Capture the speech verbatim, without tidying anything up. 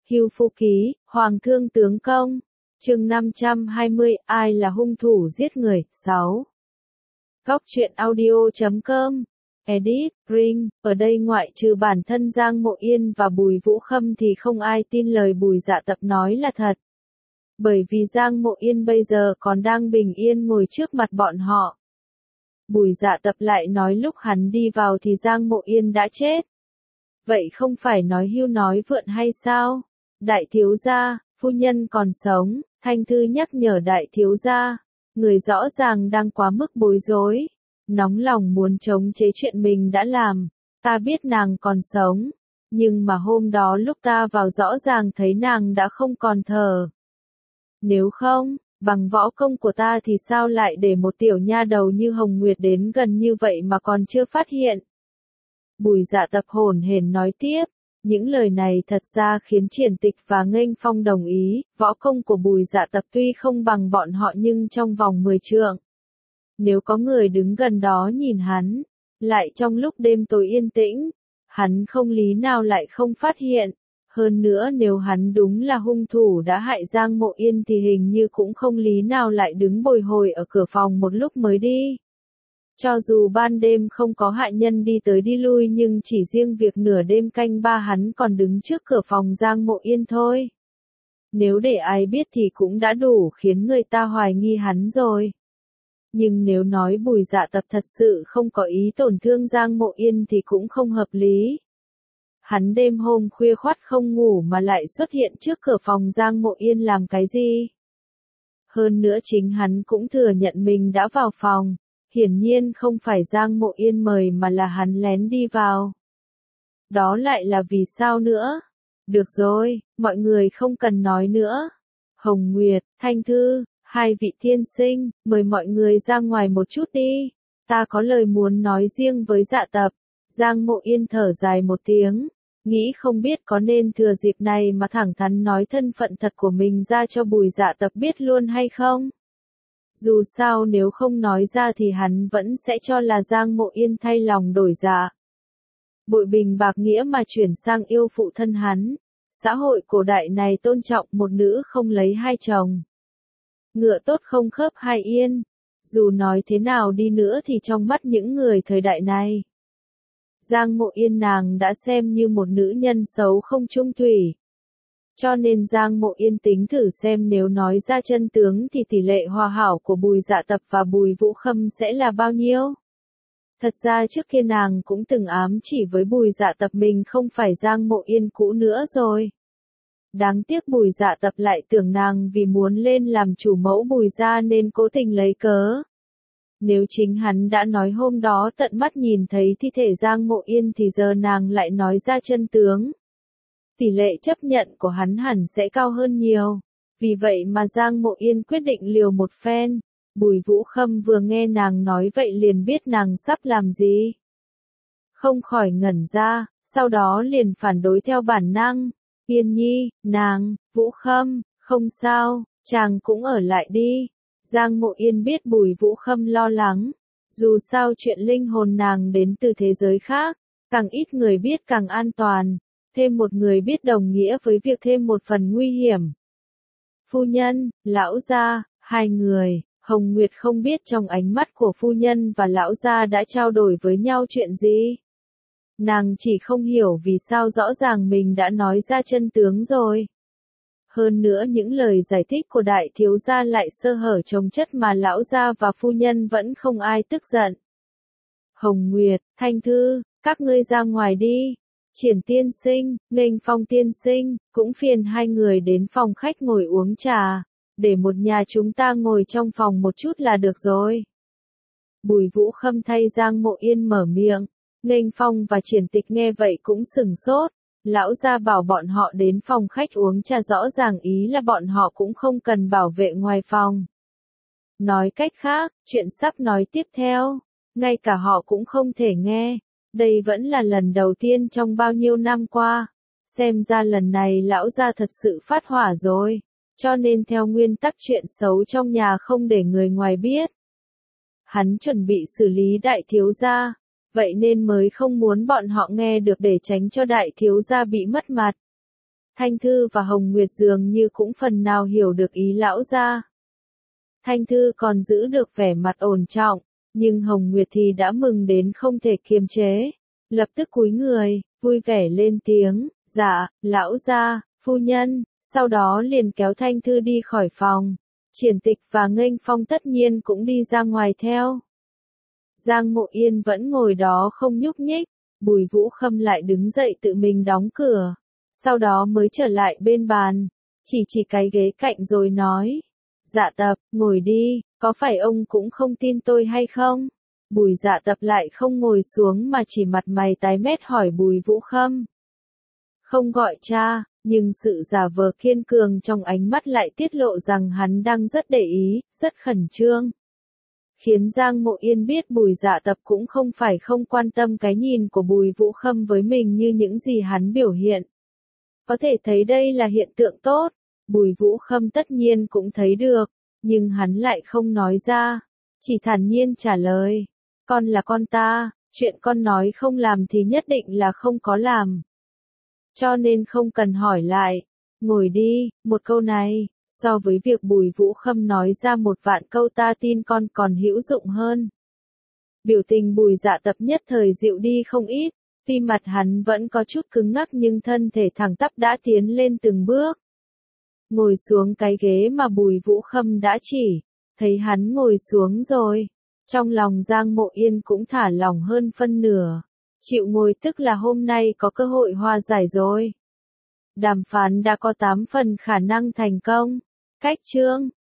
Hưu Phu Ký, Hoàng Thương Tướng Công. Chương năm trăm hai mươi, ai là hung thủ giết người? sáu. Góc truyện audio chấm com. Edit, Ring, ở đây ngoại trừ bản thân Giang Mộ Yên và Bùi Vũ Khâm thì không ai tin lời Bùi Dạ Tập nói là thật. Bởi vì Giang Mộ Yên bây giờ còn đang bình yên ngồi trước mặt bọn họ. Bùi Dạ Tập lại nói lúc hắn đi vào thì Giang Mộ Yên đã chết. Vậy không phải nói hưu nói vượn hay sao? Đại thiếu gia, phu nhân còn sống, Thanh Thư nhắc nhở đại thiếu gia. Người rõ ràng đang quá mức bối rối. Nóng lòng muốn chống chế chuyện mình đã làm. Ta biết nàng còn sống. Nhưng mà hôm đó lúc ta vào rõ ràng thấy nàng đã không còn thở. Nếu không, bằng võ công của ta thì sao lại để một tiểu nha đầu như Hồng Nguyệt đến gần như vậy mà còn chưa phát hiện. Bùi Dạ Tập hổn hển nói tiếp. Những lời này thật ra khiến Triển Tịch và Nghênh Phong đồng ý, võ công của Bùi Dạ Tập tuy không bằng bọn họ nhưng trong vòng mười trượng. Nếu có người đứng gần đó nhìn hắn, lại trong lúc đêm tối yên tĩnh, hắn không lý nào lại không phát hiện. Hơn nữa nếu hắn đúng là hung thủ đã hại Giang Mộ Yên thì hình như cũng không lý nào lại đứng bồi hồi ở cửa phòng một lúc mới đi. Cho dù ban đêm không có hại nhân đi tới đi lui nhưng chỉ riêng việc nửa đêm canh ba hắn còn đứng trước cửa phòng Giang Mộ Yên thôi. Nếu để ai biết thì cũng đã đủ khiến người ta hoài nghi hắn rồi. Nhưng nếu nói Bùi Dạ Tập thật sự không có ý tổn thương Giang Mộ Yên thì cũng không hợp lý. Hắn đêm hôm khuya khoắt không ngủ mà lại xuất hiện trước cửa phòng Giang Mộ Yên làm cái gì? Hơn nữa chính hắn cũng thừa nhận mình đã vào phòng. Hiển nhiên không phải Giang Mộ Yên mời mà là hắn lén đi vào. Đó lại là vì sao nữa? Được rồi, mọi người không cần nói nữa. Hồng Nguyệt, Thanh Thư, hai vị tiên sinh, mời mọi người ra ngoài một chút đi. Ta có lời muốn nói riêng với Dạ Tập. Giang Mộ Yên thở dài một tiếng. Nghĩ không biết có nên thừa dịp này mà thẳng thắn nói thân phận thật của mình ra cho Bùi Dạ Tập biết luôn hay không? Dù sao nếu không nói ra thì hắn vẫn sẽ cho là Giang Mộ Yên thay lòng đổi dạ. Bội bình bạc nghĩa mà chuyển sang yêu phụ thân hắn. Xã hội cổ đại này tôn trọng một nữ không lấy hai chồng. Ngựa tốt không khớp hai yên. Dù nói thế nào đi nữa thì trong mắt những người thời đại này, Giang Mộ Yên nàng đã xem như một nữ nhân xấu không chung thủy. Cho nên Giang Mộ Yên tính thử xem nếu nói ra chân tướng thì tỷ lệ hòa hảo của Bùi Dạ Tập và Bùi Vũ Khâm sẽ là bao nhiêu? Thật ra trước kia nàng cũng từng ám chỉ với Bùi Dạ Tập mình không phải Giang Mộ Yên cũ nữa rồi. Đáng tiếc Bùi Dạ Tập lại tưởng nàng vì muốn lên làm chủ mẫu Bùi gia nên cố tình lấy cớ. Nếu chính hắn đã nói hôm đó tận mắt nhìn thấy thi thể Giang Mộ Yên thì giờ nàng lại nói ra chân tướng. Tỷ lệ chấp nhận của hắn hẳn sẽ cao hơn nhiều. Vì vậy mà Giang Mộ Yên quyết định liều một phen. Bùi Vũ Khâm vừa nghe nàng nói vậy liền biết nàng sắp làm gì. Không khỏi ngẩn ra, sau đó liền phản đối theo bản năng. Yên nhi, nàng, Vũ Khâm, không sao, chàng cũng ở lại đi. Giang Mộ Yên biết Bùi Vũ Khâm lo lắng. Dù sao chuyện linh hồn nàng đến từ thế giới khác, càng ít người biết càng an toàn. Thêm một người biết đồng nghĩa với việc thêm một phần nguy hiểm. Phu nhân, lão gia, hai người, Hồng Nguyệt không biết trong ánh mắt của phu nhân và lão gia đã trao đổi với nhau chuyện gì. Nàng chỉ không hiểu vì sao rõ ràng mình đã nói ra chân tướng rồi. Hơn nữa những lời giải thích của đại thiếu gia lại sơ hở chồng chất mà lão gia và phu nhân vẫn không ai tức giận. Hồng Nguyệt, Thanh Thư, các ngươi ra ngoài đi. Triển tiên sinh, Nghênh Phong tiên sinh, cũng phiền hai người đến phòng khách ngồi uống trà, để một nhà chúng ta ngồi trong phòng một chút là được rồi. Bùi Vũ Khâm thay Giang Mộ Yên mở miệng, Nghênh Phong và Triển Tịch nghe vậy cũng sửng sốt, lão gia bảo bọn họ đến phòng khách uống trà rõ ràng ý là bọn họ cũng không cần bảo vệ ngoài phòng. Nói cách khác, chuyện sắp nói tiếp theo, ngay cả họ cũng không thể nghe. Đây vẫn là lần đầu tiên trong bao nhiêu năm qua. Xem ra lần này lão gia thật sự phát hỏa rồi. Cho nên theo nguyên tắc chuyện xấu trong nhà không để người ngoài biết. Hắn chuẩn bị xử lý đại thiếu gia. Vậy nên mới không muốn bọn họ nghe được để tránh cho đại thiếu gia bị mất mặt. Thanh Thư và Hồng Nguyệt dường như cũng phần nào hiểu được ý lão gia. Thanh Thư còn giữ được vẻ mặt ổn trọng, nhưng Hồng Nguyệt thì đã mừng đến không thể kiềm chế. Lập tức cúi người, vui vẻ lên tiếng, dạ, lão gia, phu nhân, sau đó liền kéo Thanh Thư đi khỏi phòng. Triển Tịch và Nghênh Phong tất nhiên cũng đi ra ngoài theo. Giang Mộ Yên vẫn ngồi đó không nhúc nhích, Bùi Vũ Khâm lại đứng dậy tự mình đóng cửa, sau đó mới trở lại bên bàn, chỉ chỉ cái ghế cạnh rồi nói, Dạ Tập, ngồi đi, có phải ông cũng không tin tôi hay không? Bùi Dạ Tập lại không ngồi xuống mà chỉ mặt mày tái mét hỏi Bùi Vũ Khâm. Không gọi cha, nhưng sự giả vờ kiên cường trong ánh mắt lại tiết lộ rằng hắn đang rất để ý, rất khẩn trương. Khiến Giang Mộ Yên biết Bùi Dạ Tập cũng không phải không quan tâm cái nhìn của Bùi Vũ Khâm với mình như những gì hắn biểu hiện. Có thể thấy đây là hiện tượng tốt, Bùi Vũ Khâm tất nhiên cũng thấy được, nhưng hắn lại không nói ra, chỉ thản nhiên trả lời, con là con ta, chuyện con nói không làm thì nhất định là không có làm. Cho nên không cần hỏi lại, ngồi đi, một câu này, so với việc Bùi Vũ Khâm nói ra một vạn câu ta tin con còn hữu dụng hơn. Biểu tình Bùi Dạ Tập nhất thời dịu đi không ít, tuy mặt hắn vẫn có chút cứng ngắc nhưng thân thể thẳng tắp đã tiến lên từng bước. Ngồi xuống cái ghế mà Bùi Vũ Khâm đã chỉ, thấy hắn ngồi xuống rồi, trong lòng Giang Mộ Yên cũng thả lỏng hơn phân nửa. Chịu ngồi tức là hôm nay có cơ hội hòa giải rồi. Đàm phán đã có tám phần khả năng thành công. Cách chương